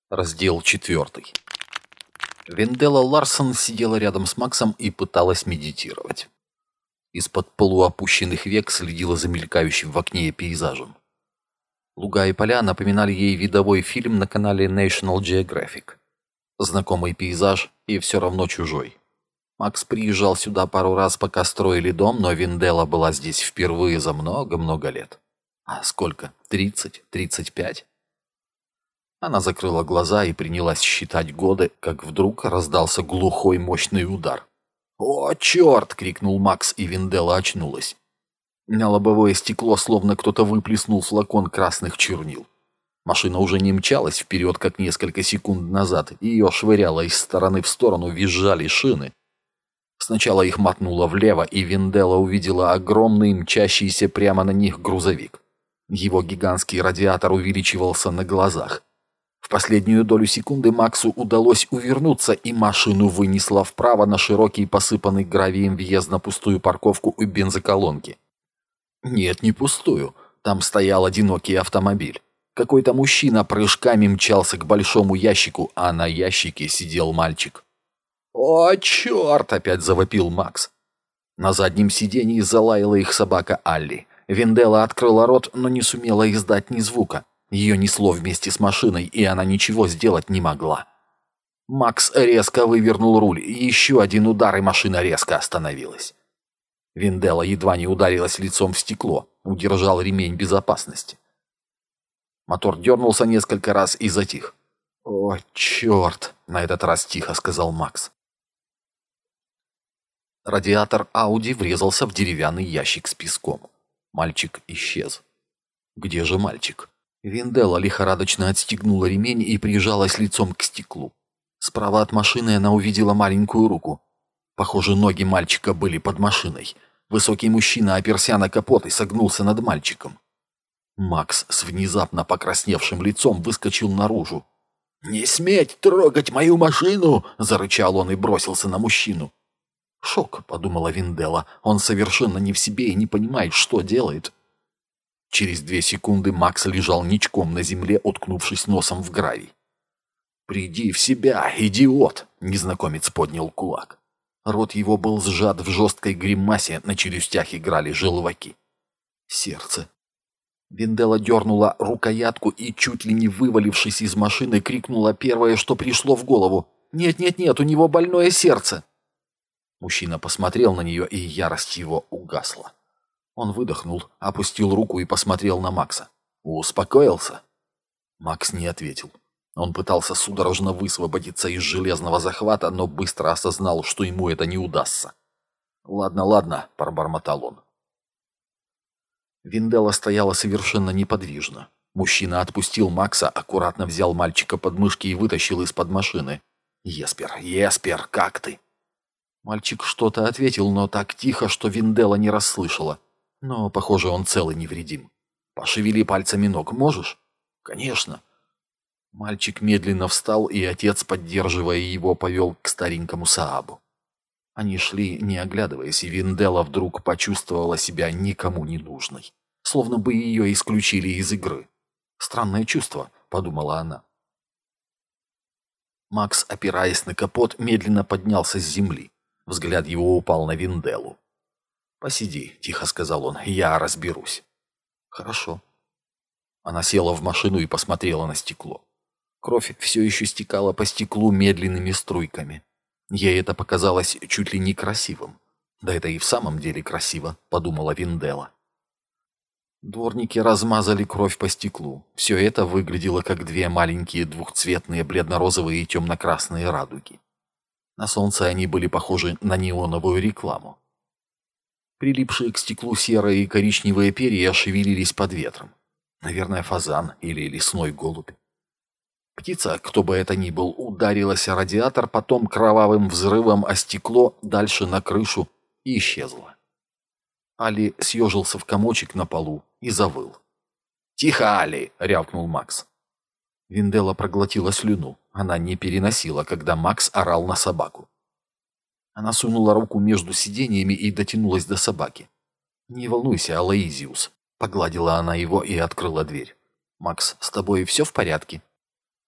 Раздел 4. Венделла Ларсон сидела рядом с Максом и пыталась медитировать. Из-под полуопущенных век следила за мелькающим в окне пейзажем. Луга и поля напоминали ей видовой фильм на канале National Geographic. Знакомый пейзаж и все равно чужой. Макс приезжал сюда пару раз, пока строили дом, но Венделла была здесь впервые за много-много лет. А сколько? 30? 35? Она закрыла глаза и принялась считать годы, как вдруг раздался глухой мощный удар. «О, черт!» — крикнул Макс, и Венделла очнулась. На лобовое стекло словно кто-то выплеснул флакон красных чернил. Машина уже не мчалась вперед, как несколько секунд назад, и ее швыряло из стороны в сторону, визжали шины. Сначала их мотнуло влево, и Венделла увидела огромный, мчащийся прямо на них грузовик. Его гигантский радиатор увеличивался на глазах. В последнюю долю секунды Максу удалось увернуться, и машину вынесло вправо на широкий, посыпанный гравием въезд на пустую парковку у бензоколонки. Нет, не пустую. Там стоял одинокий автомобиль. Какой-то мужчина прыжками мчался к большому ящику, а на ящике сидел мальчик. «О, черт!» — опять завопил Макс. На заднем сиденье залаяла их собака Алли. Венделла открыла рот, но не сумела издать ни звука. Ее несло вместе с машиной, и она ничего сделать не могла. Макс резко вывернул руль, и еще один удар, и машина резко остановилась. Венделла едва не ударилась лицом в стекло, удержал ремень безопасности. Мотор дернулся несколько раз и затих. «О, черт!» — на этот раз тихо сказал Макс. Радиатор Ауди врезался в деревянный ящик с песком. Мальчик исчез. Где же мальчик? Венделла лихорадочно отстегнула ремень и прижалась лицом к стеклу. Справа от машины она увидела маленькую руку. Похоже, ноги мальчика были под машиной. Высокий мужчина оперся на капот и согнулся над мальчиком. Макс с внезапно покрасневшим лицом выскочил наружу. «Не сметь трогать мою машину!» — зарычал он и бросился на мужчину. «Шок», — подумала Венделла, — «он совершенно не в себе и не понимает, что делает». Через 2 секунды Макс лежал ничком на земле, уткнувшись носом в гравий. «Приди в себя, идиот!» — незнакомец поднял кулак. Рот его был сжат в жесткой гримасе, на челюстях играли желваки. Сердце. Венделла дернула рукоятку и, чуть ли не вывалившись из машины, крикнула первое, что пришло в голову. «Нет, у него больное сердце!» Мужчина посмотрел на нее, и ярость его угасла. Он выдохнул, опустил руку и посмотрел на Макса. «Успокоился?» Макс не ответил. Он пытался судорожно высвободиться из железного захвата, но быстро осознал, что ему это не удастся. «Ладно», — пробормотал он. Венделла стояла совершенно неподвижно. Мужчина отпустил Макса, аккуратно взял мальчика под мышки и вытащил из-под машины. «Еспер, как ты?» Мальчик что-то ответил, но так тихо, что Венделла не расслышала. Но, похоже, он цел и невредим. «Пошевели пальцами ног, можешь?» «Конечно». Мальчик медленно встал, и отец, поддерживая его, повел к старенькому Саабу. Они шли, не оглядываясь, и Венделла вдруг почувствовала себя никому не нужной. Словно бы ее исключили из игры. «Странное чувство», — подумала она. Макс, опираясь на капот, медленно поднялся с земли. Взгляд его упал на Венделлу. «Посиди», — тихо сказал он, — «я разберусь». «Хорошо». Она села в машину и посмотрела на стекло. Кровь все еще стекала по стеклу медленными струйками. Ей это показалось чуть ли не красивым. «Да это и в самом деле красиво», — подумала Венделла. Дворники размазали кровь по стеклу. Все это выглядело как 2 маленькие двухцветные бледно-розовые и темно-красные радуги. На солнце они были похожи на неоновую рекламу. Прилипшие к стеклу серые и коричневые перья шевелились под ветром. Наверное, фазан или лесной голубь. Птица, кто бы это ни был, ударилась о радиатор, потом кровавым взрывом о стекло, дальше на крышу и исчезла. Али съежился в комочек на полу и завыл. «Тихо, Али!» — рявкнул Макс. Венделла проглотила слюну. Она не переносила, когда Макс орал на собаку. Она сунула руку между сиденьями и дотянулась до собаки. «Не волнуйся, Алоизиус», — погладила она его и открыла дверь. «Макс, с тобой все в порядке?»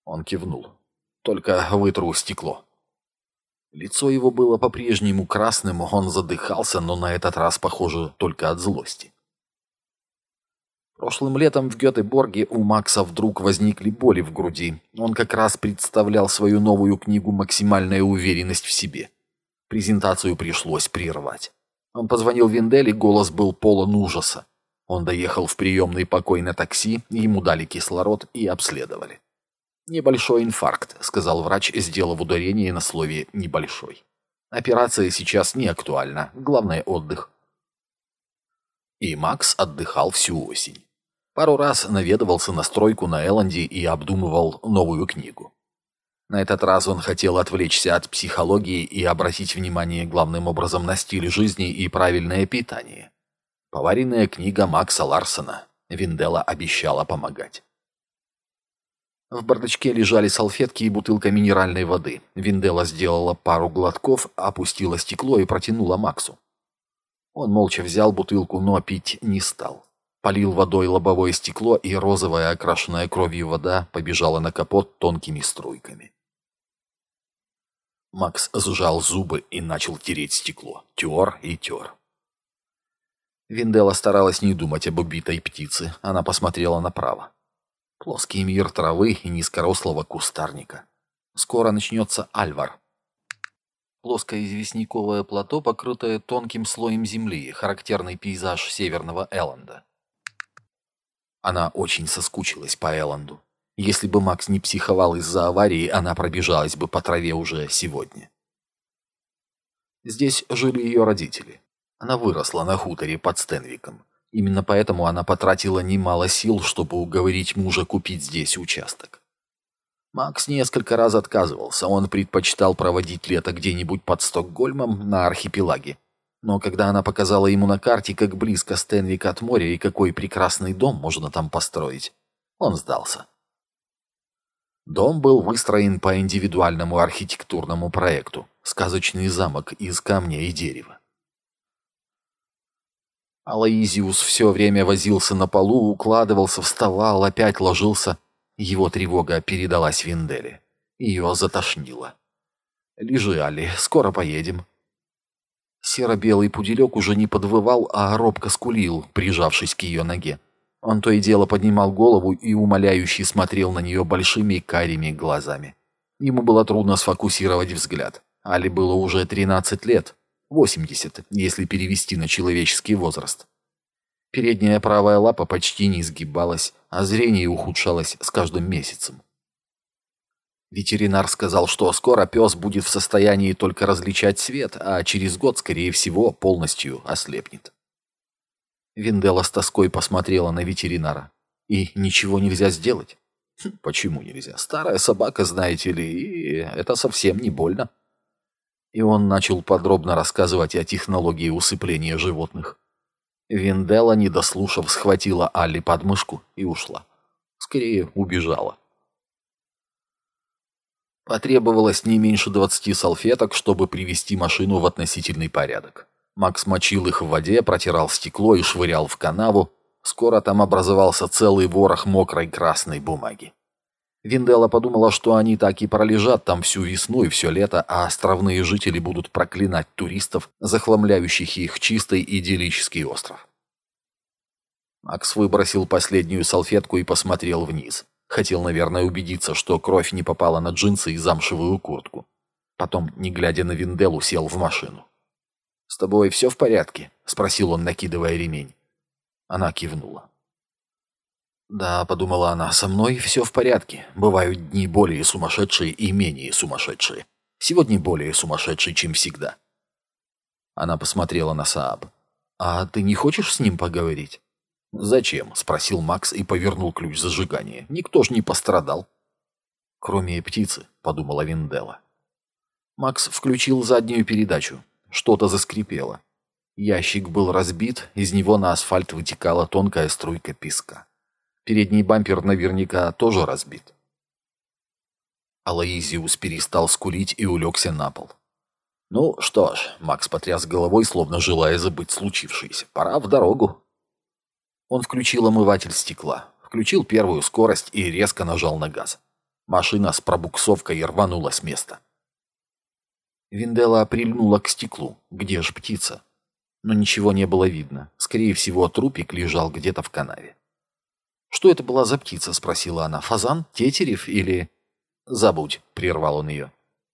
Он кивнул. «Только вытру стекло». Лицо его было по-прежнему красным, он задыхался, но на этот раз, похоже, только от злости. Прошлым летом в Гетеборге у Макса вдруг возникли боли в груди. Он как раз представлял свою новую книгу «Максимальная уверенность в себе». Презентацию пришлось прервать. Он позвонил Виндель, и голос был полон ужаса. Он доехал в приемный покой на такси, ему дали кислород и обследовали. «Небольшой инфаркт», — сказал врач, сделав ударение на слове «небольшой». «Операция сейчас не актуальна, главное — отдых». И Макс отдыхал всю осень. Пару раз наведывался на стройку на Элленде и обдумывал новую книгу. На этот раз он хотел отвлечься от психологии и обратить внимание главным образом на стиль жизни и правильное питание. Поваренная книга Макса Ларсона. Винделла обещала помогать. В бардачке лежали салфетки и бутылка минеральной воды. Винделла сделала пару глотков, опустила стекло и протянула Максу. Он молча взял бутылку, но пить не стал. Полил водой лобовое стекло, и розовая, окрашенная кровью вода побежала на капот тонкими струйками. Макс сжал зубы и начал тереть стекло. Тер и тер. Винделла старалась не думать об убитой птице. Она посмотрела направо. Плоский мир травы и низкорослого кустарника. Скоро начнется Альвар. Плоское известняковое плато, покрытое тонким слоем земли, характерный пейзаж северного Элленда. Она очень соскучилась по Элленду. Если бы Макс не психовал из-за аварии, она пробежалась бы по траве уже сегодня. Здесь жили ее родители. Она выросла на хуторе под Стенвиком. Именно поэтому она потратила немало сил, чтобы уговорить мужа купить здесь участок. Макс несколько раз отказывался, он предпочитал проводить лето где-нибудь под Стокгольмом на архипелаге. Но когда она показала ему на карте, как близко Стенвик от моря и какой прекрасный дом можно там построить, он сдался. Дом был выстроен по индивидуальному архитектурному проекту, сказочный замок из камня и дерева. Алоизиус все время возился на полу, укладывался, вставал, опять ложился. Его тревога передалась Винделле. Ее затошнило. «Лежи, Али, скоро поедем». Серо-белый пуделек уже не подвывал, а робко скулил, прижавшись к ее ноге. Он то и дело поднимал голову и умоляюще смотрел на нее большими карими глазами. Ему было трудно сфокусировать взгляд. Али было уже 13 лет. 80, если перевести на человеческий возраст. Передняя правая лапа почти не изгибалась, а зрение ухудшалось с каждым месяцем. Ветеринар сказал, что скоро пес будет в состоянии только различать свет, а через год, скорее всего, полностью ослепнет. Винделла с тоской посмотрела на ветеринара. И ничего нельзя сделать? Почему нельзя? Старая собака, знаете ли, и это совсем не больно. И он начал подробно рассказывать о технологии усыпления животных. Винделла, не дослушав, схватила Алли под мышку и ушла. Скорее, убежала. Потребовалось не меньше 20 салфеток, чтобы привести машину в относительный порядок. Макс мочил их в воде, протирал стекло и швырял в канаву. Скоро там образовался целый ворох мокрой красной бумаги. Винделла подумала, что они так и пролежат там всю весну и все лето, а островные жители будут проклинать туристов, захламляющих их чистый идиллический остров. Макс выбросил последнюю салфетку и посмотрел вниз. Хотел, наверное, убедиться, что кровь не попала на джинсы и замшевую куртку. Потом, не глядя на Винделлу, сел в машину. «С тобой все в порядке?» — спросил он, накидывая ремень. Она кивнула. «Да», — подумала она, — «со мной все в порядке. Бывают дни более сумасшедшие и менее сумасшедшие. Сегодня более сумасшедший, чем всегда». Она посмотрела на Сааб. «А ты не хочешь с ним поговорить?» «Зачем?» — спросил Макс и повернул ключ зажигания. «Никто ж не пострадал». «Кроме птицы», — подумала Винделла. Макс включил заднюю передачу. Что-то заскрипело. Ящик был разбит, из него на асфальт вытекала тонкая струйка песка. Передний бампер наверняка тоже разбит. Алоизиус перестал скулить и улегся на пол. «Ну что ж», — Макс потряс головой, словно желая забыть случившееся, — «пора в дорогу». Он включил омыватель стекла, включил первую скорость и резко нажал на газ. Машина с пробуксовкой рванула с места. Винделла прильнула к стеклу. Где ж птица? Но ничего не было видно. Скорее всего, трупик лежал где-то в канаве. «Что это была за птица?» — спросила она. «Фазан? Тетерев или...» «Забудь», — прервал он ее.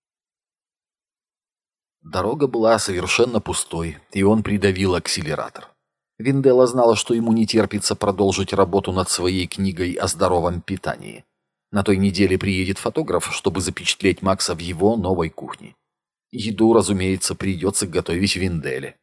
Дорога была совершенно пустой, и он придавил акселератор. Винделла знала, что ему не терпится продолжить работу над своей книгой о здоровом питании. На той неделе приедет фотограф, чтобы запечатлеть Макса в его новой кухне. Еду, разумеется, придется готовить Винделле.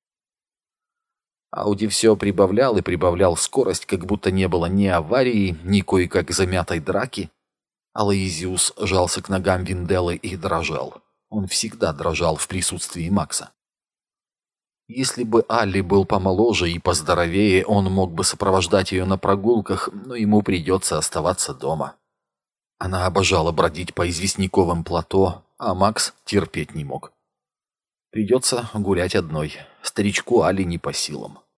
Ауди все прибавлял и прибавлял скорость, как будто не было ни аварии, ни кое-как замятой драки. Алоизиус жался к ногам Винделлы и дрожал. Он всегда дрожал в присутствии Макса. Если бы Алли был помоложе и поздоровее, он мог бы сопровождать ее на прогулках, но ему придется оставаться дома. Она обожала бродить по известняковым плато, а Макс терпеть не мог. Придется гулять одной. Старичку Алли не по силам.